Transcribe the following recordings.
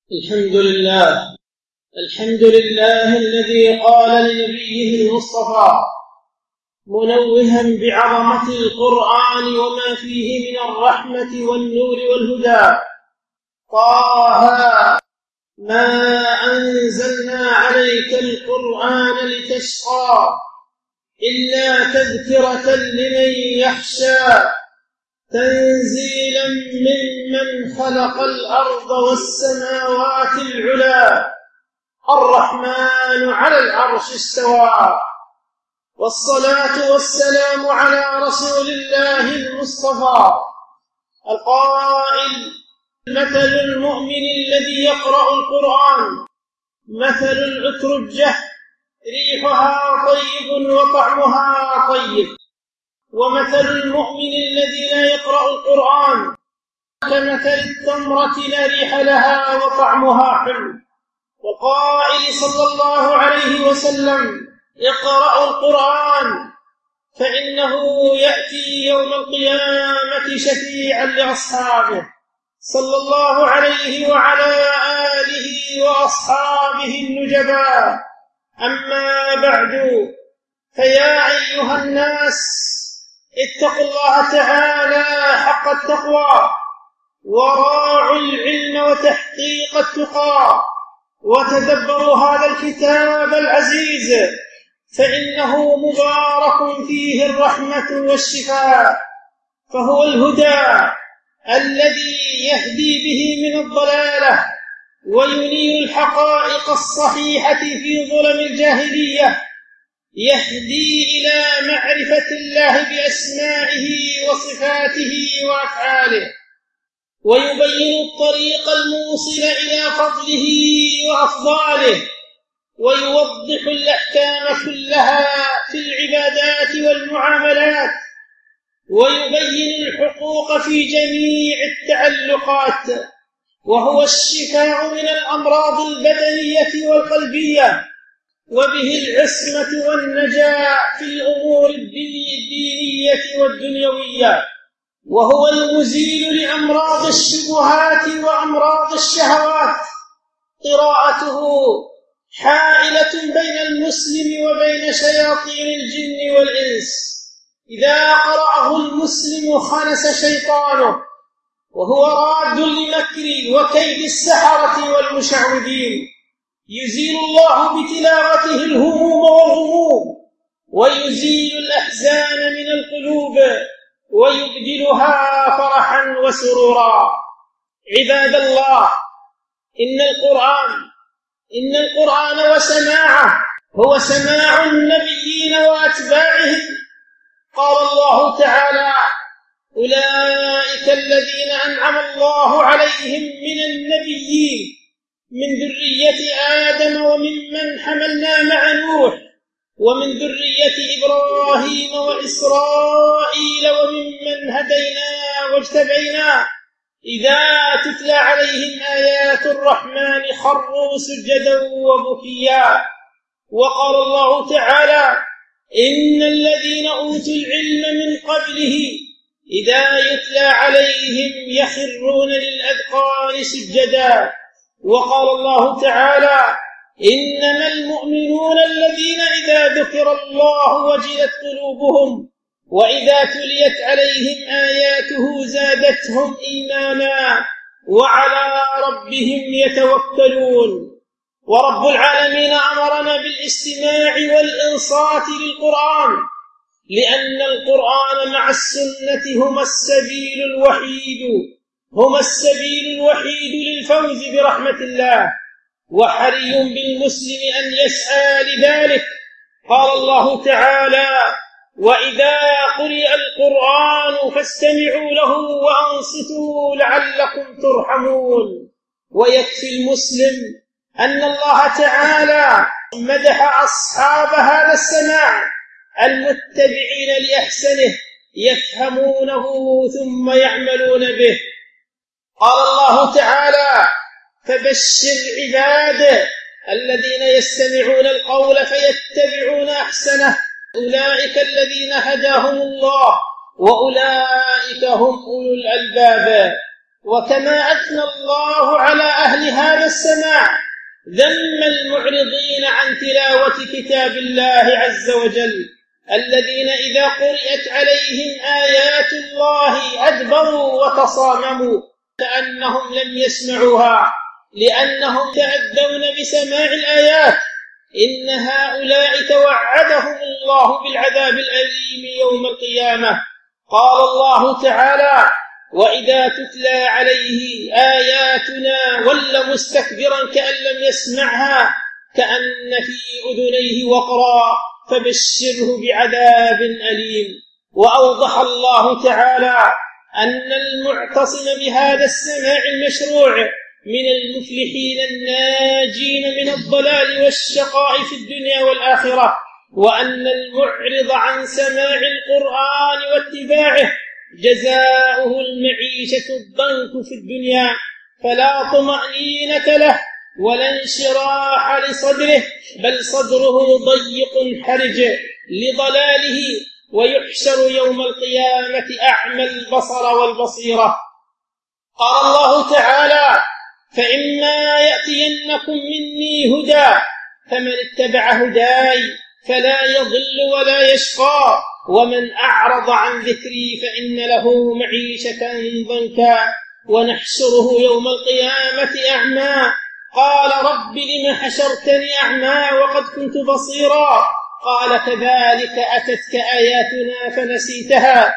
الحمد لله الذي قال لنبيه المصطفى منوها بعظمة القرآن وما فيه من الرحمة والنور والهدى: طه ما أنزلنا عليك القرآن لتشقى إلا تذكرة لمن يخشى تنزيلا ممن خلق الأرض والسماوات العلى الرحمن على العرش استوى. والصلاة والسلام على رسول الله المصطفى القائل: مثل المؤمن الذي يقرأ القرآن مثل العترجة ريحها طيب وطعمها طيب، ومثل المؤمن الذي لا يقرأ القرآن كمثل التمرة لا ريح لها وطعمها حلو. وقائل صلى الله عليه وسلم: اقرأوا القرآن فإنه يأتي يوم القيامة شفيعا لأصحابه، صلى الله عليه وعلى آله وأصحابه النجباء. أما بعد، فيا أيها الناس، اتقوا الله تعالى حق التقوى، وراعوا العلم وتحقيق التقى، وتدبروا هذا الكتاب العزيز، فإنه مبارك فيه الرحمة والشفاء، فهو الهدى الذي يهدي به من الضلالة وينير الحقائق الصحيحة في ظلم الجاهلية، يهدي إلى معرفة الله بأسمائه وصفاته وأفعاله، ويبين الطريق الموصل إلى فضله وأفضاله، ويوضح الأحكام كلها في العبادات والمعاملات، ويبين الحقوق في جميع التعلقات، وهو الشفاء من الأمراض البدنية والقلبية، وبه العصمة والنجاة في الأمور الدينية والدنيوية، وهو المزيل لأمراض الشبهات وأمراض الشهوات. قراءته حائلة بين المسلم وبين شياطين الجن والإنس، إذا قرأه المسلم خنس شيطانه، وهو راد لمكر وكيد السحرة والمشعوذين. يزيل الله بتلاوته الهموم والغموم، ويزيل الأحزان من القلوب، ويبدلها فرحا وسرورا. عباد الله، إن القرآن وسماعه هو سماع النبيين وأتباعهم. قال الله تعالى: أولئك الذين أنعم الله عليهم من النبيين من ذرية آدم وممن حملنا مع نوح ومن ذرية إبراهيم وإسرائيل وممن هدينا واجتبينا، إذا تتلى عليهم آيات الرحمن خروا سجدا وبكيا. وقال الله تعالى: إن الذين أوتوا العلم من قبله إذا يتلى عليهم يخرون للأذقان سجدا. وقال الله تعالى: إنما المؤمنون الذين إذا ذكر الله وجلت قلوبهم وإذا تليت عليهم آياته زادتهم إيمانا وعلى ربهم يتوكلون. ورب العالمين أمرنا بالاستماع والإنصات للقرآن، لأن القرآن مع السنة هما السبيل الوحيد للفوز برحمة الله، وحري بالمسلم أن يسعى لذلك. قال الله تعالى: وإذا قرئ القرآن فاستمعوا له وأنصتوا لعلكم ترحمون. ويكفي المسلم أن الله تعالى مدح أصحاب هذا السماع المتبعين لأحسنه، يفهمونه ثم يعملون به. قال الله تعالى: فبشر عباده الذين يستمعون القول فيتبعون أحسنه، أولئك الذين هداهم الله وأولئك هم أولو الألباب. وكما أثنى الله على أهل هذا السماع ذم المعرضين عن تلاوة كتاب الله عز وجل، الذين إذا قرئت عليهم آيات الله أدبروا وتصامموا كأنهم لم يسمعوها، لأنهم تأذون بسماع الآيات. إن هؤلاء توعدهم الله بالعذاب الأليم يوم القيامة. قال الله تعالى: وإذا تتلى عليه آياتنا ولى مستكبرا كأن لم يسمعها كأن في أذنيه وقرا فبشره بعذاب أليم. وأوضح الله تعالى أن المعتصم بهذا السماع المشروع من المفلحين الناجين من الضلال والشقاء في الدنيا والآخرة، وأن المعرض عن سماع القرآن واتباعه جزاؤه المعيشة الضنك في الدنيا، فلا طمأنينة له ولا انشراح لصدره، بل صدره ضيق حرج لضلاله، ويحشر يوم القيامة أعمى البصر والبصيرة. قال الله تعالى: فإما يأتينكم مني هدى فمن اتبع هداي فلا يضل ولا يشقى، ومن أعرض عن ذكري فإن له معيشة ضنكا ونحشره يوم القيامة أعمى. قال: رب لم حشرتني أعمى وقد كنت بصيرا؟ قال: كذلك أتتك آياتنا فنسيتها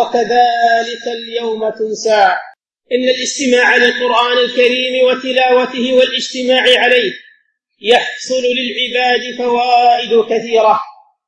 وكذلك اليوم تنسى. إن الاستماع للقرآن الكريم وتلاوته والاجتماع عليه يحصل للعباد فوائد كثيرة،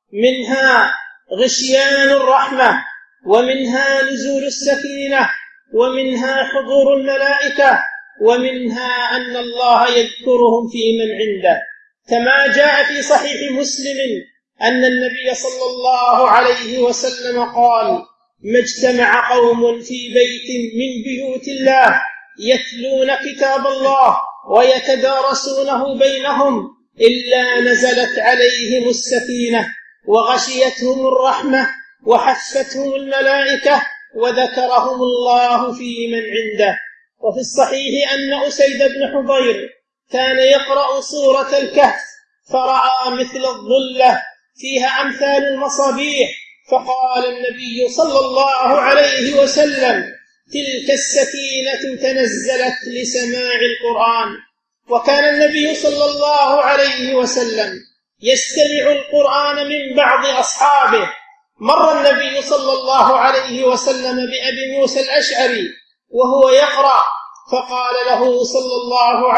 منها غشيان الرحمة، ومنها نزول السكينة، ومنها حضور الملائكة، ومنها أن الله يذكرهم في من عنده، كما جاء في صحيح مسلم أن النبي صلى الله عليه وسلم قال: ما اجتمع قوم في بيت من بيوت الله يتلون كتاب الله ويتدارسونه بينهم إلا نزلت عليهم السكينة وغشيتهم الرحمة وحفتهم الملائكة وذكرهم الله في من عنده. وفي الصحيح أن أسيد بن حضير كان يقرأ سورة الكهف فرأى مثل الظلة فيها أمثال المصابيح، فقال النبي صلى الله عليه وسلم: تلك السكينة تنزلت لسماع القرآن. وكان النبي صلى الله عليه وسلم يستمع القرآن من بعض أصحابه. مر النبي صلى الله عليه وسلم بأبي موسى الأشعري وهو يقرأ، فقال له صلى الله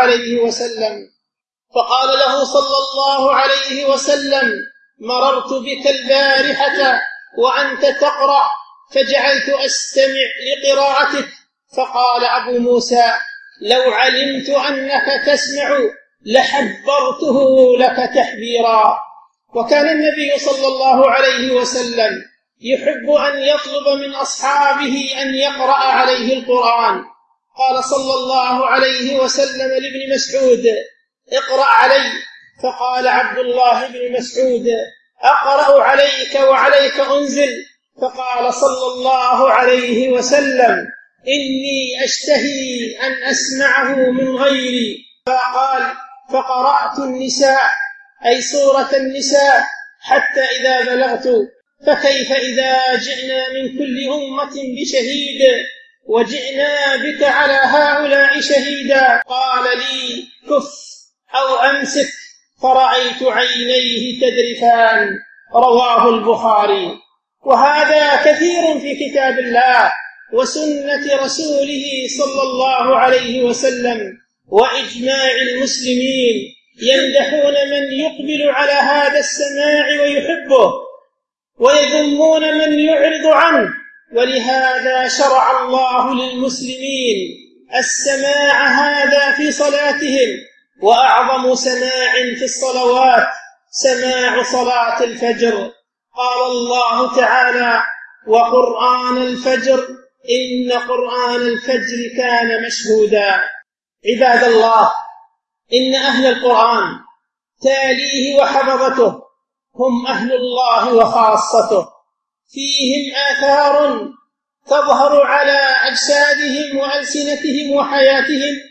عليه وسلم: مررت بك البارحة وأنت تقرأ فجعلت أستمع لقراءتك. فقال أبو موسى: لو علمت أنك تسمع لحبرته لك تحبيرا. وكان النبي صلى الله عليه وسلم يحب أن يطلب من أصحابه أن يقرأ عليه القرآن. قال صلى الله عليه وسلم لابن مسعود: اقرأ علي. فقال عبد الله بن مسعود: أقرأ عليك وعليك أنزل. فقال صلى الله عليه وسلم: إني أشتهي أن أسمعه من غيري. فقال: فقرأت النساء، أي سورة النساء، حتى إذا بلغت: فكيف إذا جئنا من كل أمة بشهيد وجئنا بك على هؤلاء شهيدا. قال لي: كف أو أمسك. فرأيت عينيه تذرفان. رواه البخاري. وهذا كثير في كتاب الله وسنة رسوله صلى الله عليه وسلم وإجماع المسلمين، يمدحون من يقبل على هذا السماع ويحبه، ويذمون من يعرض عنه. ولهذا شرع الله للمسلمين السماع هذا في صلاتهم، وأعظم سماع في الصلوات سماع صلاة الفجر. قال الله تعالى: وقرآن الفجر إن قرآن الفجر كان مشهودا. عباد الله، إن أهل القرآن تاليه وحفظته هم أهل الله وخاصته، فيهم آثار تظهر على أجسادهم وألسنتهم وحياتهم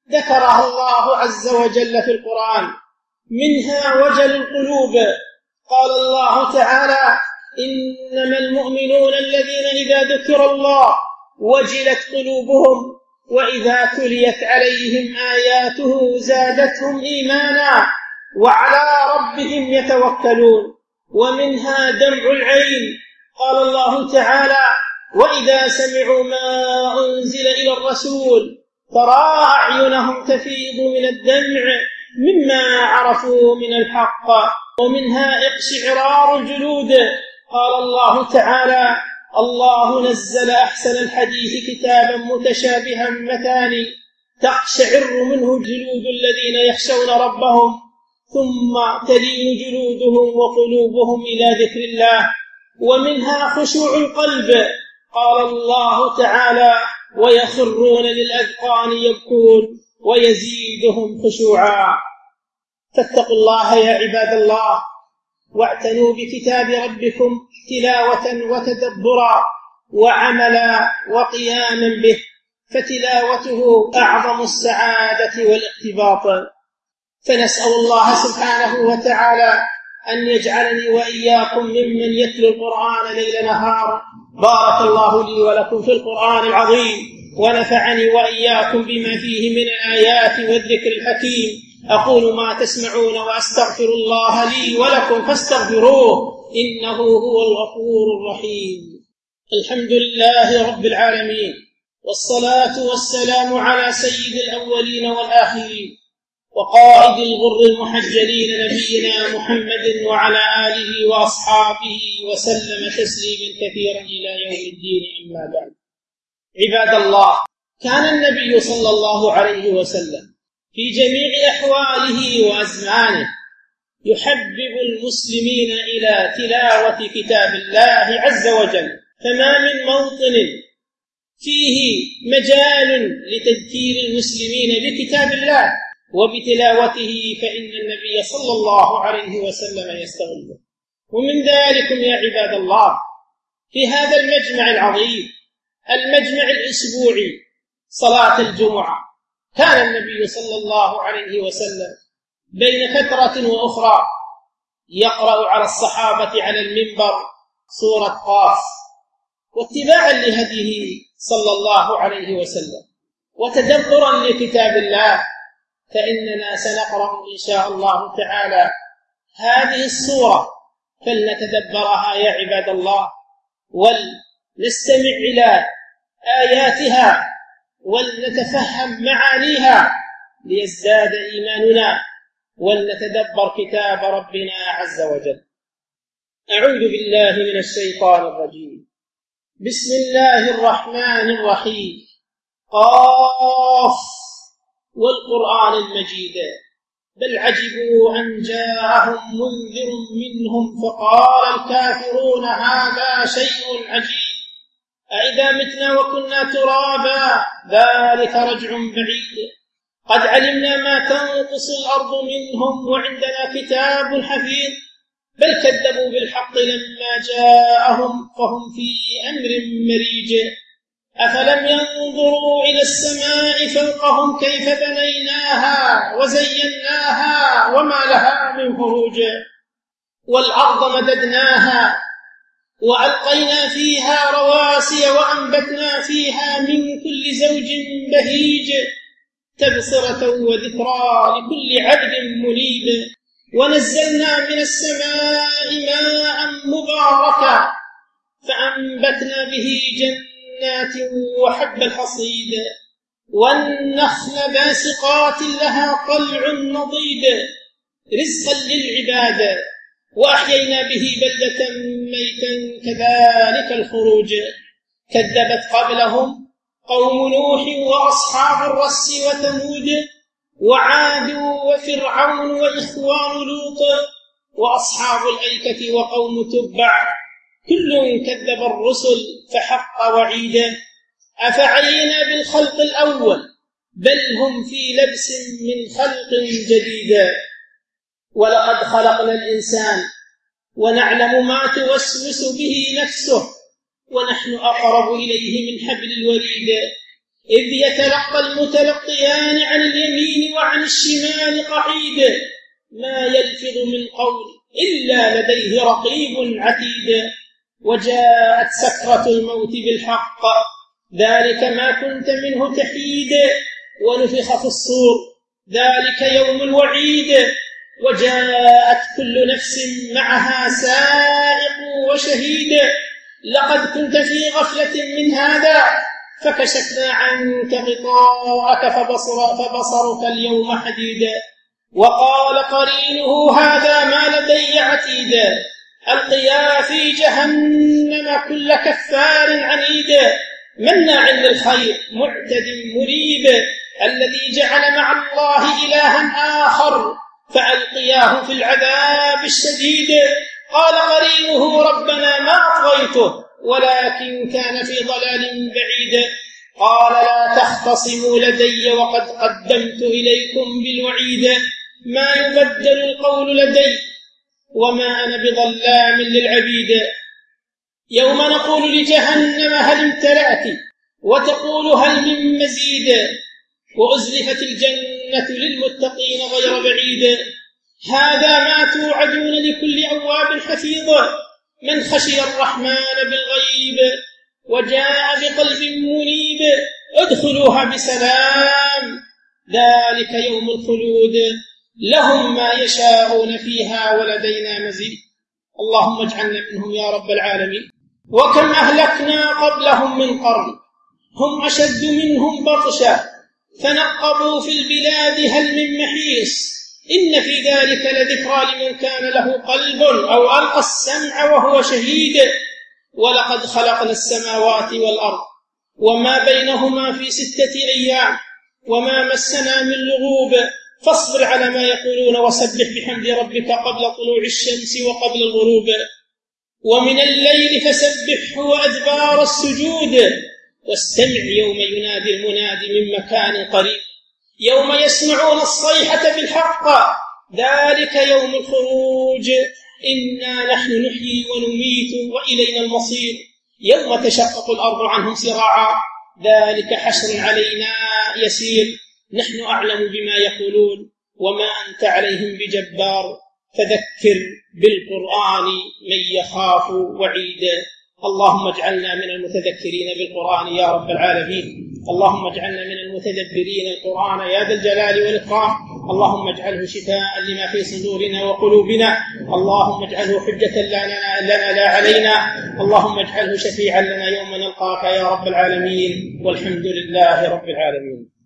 ذكرها الله عز وجل في القرآن، منها وجل القلوب. قال الله تعالى: إنما المؤمنون الذين إذا ذكر الله وجلت قلوبهم وإذا تليت عليهم آياته زادتهم إيمانا وعلى ربهم يتوكلون. ومنها دمع العين. قال الله تعالى: وإذا سمعوا ما أنزل إلى الرسول ترى أعينهم تفيض من الدمع مما عرفوا من الحق. ومنها اقشعرار الجلود. قال الله تعالى: الله نزل أحسن الحديث كتابا متشابها مثاني تقشعر منه جلود الذين يخشون ربهم ثم تلين جلودهم وقلوبهم إلى ذكر الله. ومنها خشوع القلب. قال الله تعالى: ويخرون للأذقان يبكون ويزيدهم خشوعا. فاتقوا الله يا عباد الله، واعتنوا بكتاب ربكم تلاوة وتدبرا وعملا وقياما به، فتلاوته أعظم السعادة والاقتباط. فنسأل الله سبحانه وتعالى أن يجعلني وإياكم ممن يتلو القرآن ليل نهار. بارك الله لي ولكم في القرآن العظيم، ونفعني وإياكم بما فيه من الآيات والذكر الحكيم. أقول ما تسمعون وأستغفر الله لي ولكم فاستغفروه إنه هو الغفور الرحيم. الحمد لله رب العالمين، والصلاة والسلام على سيد الأولين والآخرين وقائد الغر المحجلين نبينا محمد وعلى آله وأصحابه وسلم تسليما كثيرا إلى يوم الدين. أما بعد، عباد الله، كان النبي صلى الله عليه وسلم في جميع أحواله وأزمانه يحبب المسلمين إلى تلاوة كتاب الله عز وجل، فما من موطن فيه مجال لتذكير المسلمين بكتاب الله وبتلاوته فإن النبي صلى الله عليه وسلم يستغله. ومن ذلكم يا عباد الله في هذا المجمع العظيم، المجمع الأسبوعي، صلاة الجمعة، كان النبي صلى الله عليه وسلم بين فترة وأخرى يقرأ على الصحابة على المنبر سورة قاف، واتباعا لهديه صلى الله عليه وسلم وتدبرا لكتاب الله. فإننا سنقرأ إن شاء الله تعالى هذه السورة، فلنتدبرها يا عباد الله، ولنستمع إلى آياتها ولنتفهم معانيها ليزداد إيماننا، ولنتدبر كتاب ربنا عز وجل. أعوذ بالله من الشيطان الرجيم. بسم الله الرحمن الرحيم. قاف والقرآن المجيد بل عجبوا أن جاءهم منذر منهم فقال الكافرون هذا شيء عجيب أإذا متنا وكنا ترابا ذلك رجع بعيد قد علمنا ما تنقص الأرض منهم وعندنا كتاب حفيظ بل كذبوا بالحق لما جاءهم فهم في أمر مريج أفلم ينظروا إلى السماء فوقهم كيف بنيناها وزيناها وما لها من فروج والأرض مددناها وألقينا فيها رواسي وأنبتنا فيها من كل زوج بهيج تبصرة وذكرى لكل عبد منيب ونزلنا من السماء ماء مباركا فأنبتنا به جنات وحب الحصيد والنخل باسقات لها طلع نضيد رزقا للعباد وأحيينا به بلدة ميتا كذلك الخروج كذبت قبلهم قوم نوح وأصحاب الرس وثمود وعاد وفرعون وإخوان لوط وأصحاب الأيكة وقوم تبع كل كذب الرسل فحق وعيدا أفعينا بالخلق الأول بل هم في لبس من خلق جديد ولقد خلقنا الإنسان ونعلم ما توسوس به نفسه ونحن أقرب إليه من حبل الوريد إذ يتلقى المتلقيان عن اليمين وعن الشمال قعيد ما يلفظ من قول إلا لديه رقيب عتيد وجاءت سكرة الموت بالحق ذلك ما كنت منه تحيد ونفخ في الصور ذلك يوم الوعيد وجاءت كل نفس معها سائق وشهيد لقد كنت في غفلة من هذا فكشفنا عنك غطاءك فبصرك اليوم حديد وقال قرينه هذا ما لدي عتيد ألقيا في جهنم كل كفار عنيد مناع للخير معتد مريب الذي جعل مع الله إلها آخر فألقياه في العذاب الشديد قال قرينه ربنا ما أطغيته ولكن كان في ضلال بعيد قال لا تختصموا لدي وقد قدمت إليكم بالوعيد ما يبدل القول لدي وما أنا بظلام للعبيد يوم نقول لجهنم هل امتلأت وتقول هل من مزيد وأزلفت الجنة للمتقين غير بعيد هذا ما توعدون لكل أواب حفيظ من خشي الرحمن بالغيب وجاء بقلب منيب ادخلوها بسلام ذلك يوم الخلود لهم ما يشاءون فيها ولدينا مزيد اللهم اجعلنا منهم يا رب العالمين وكم أهلكنا قبلهم من قرن هم أشد منهم بطشا فنقبوا في البلاد هل من محيص إن في ذلك لذكرى لمن كان له قلب أو ألقى السمع وهو شهيد ولقد خلقنا السماوات والأرض وما بينهما في 6 أيام وما مسنا من لغوب فاصبر على ما يقولون وسبح بحمد ربك قبل طلوع الشمس وقبل الغروب ومن الليل فسبحه وأدبار السجود واستمع يوم ينادي المنادي من مكان قريب يوم يسمعون الصيحة بالحق ذلك يوم الخروج إنا نحن نحيي ونميت وإلينا المصير يوم تشقق الأرض عنهم سراعا ذلك حشر علينا يسير نحن أعلم بما يقولون وما أنت عليهم بجبار فذكر بالقرآن من يخاف وعيد اللهم اجعلنا من المتذكرين بالقرآن يا رب العالمين اللهم اجعلنا من المتدبرين القرآن يا ذا الجلال والإكرام اللهم اجعله شفاء لما في صدورنا وقلوبنا اللهم اجعله حجة لنا لا علينا اللهم اجعله شفيعا لنا يوم نلقاك يا رب العالمين والحمد لله رب العالمين.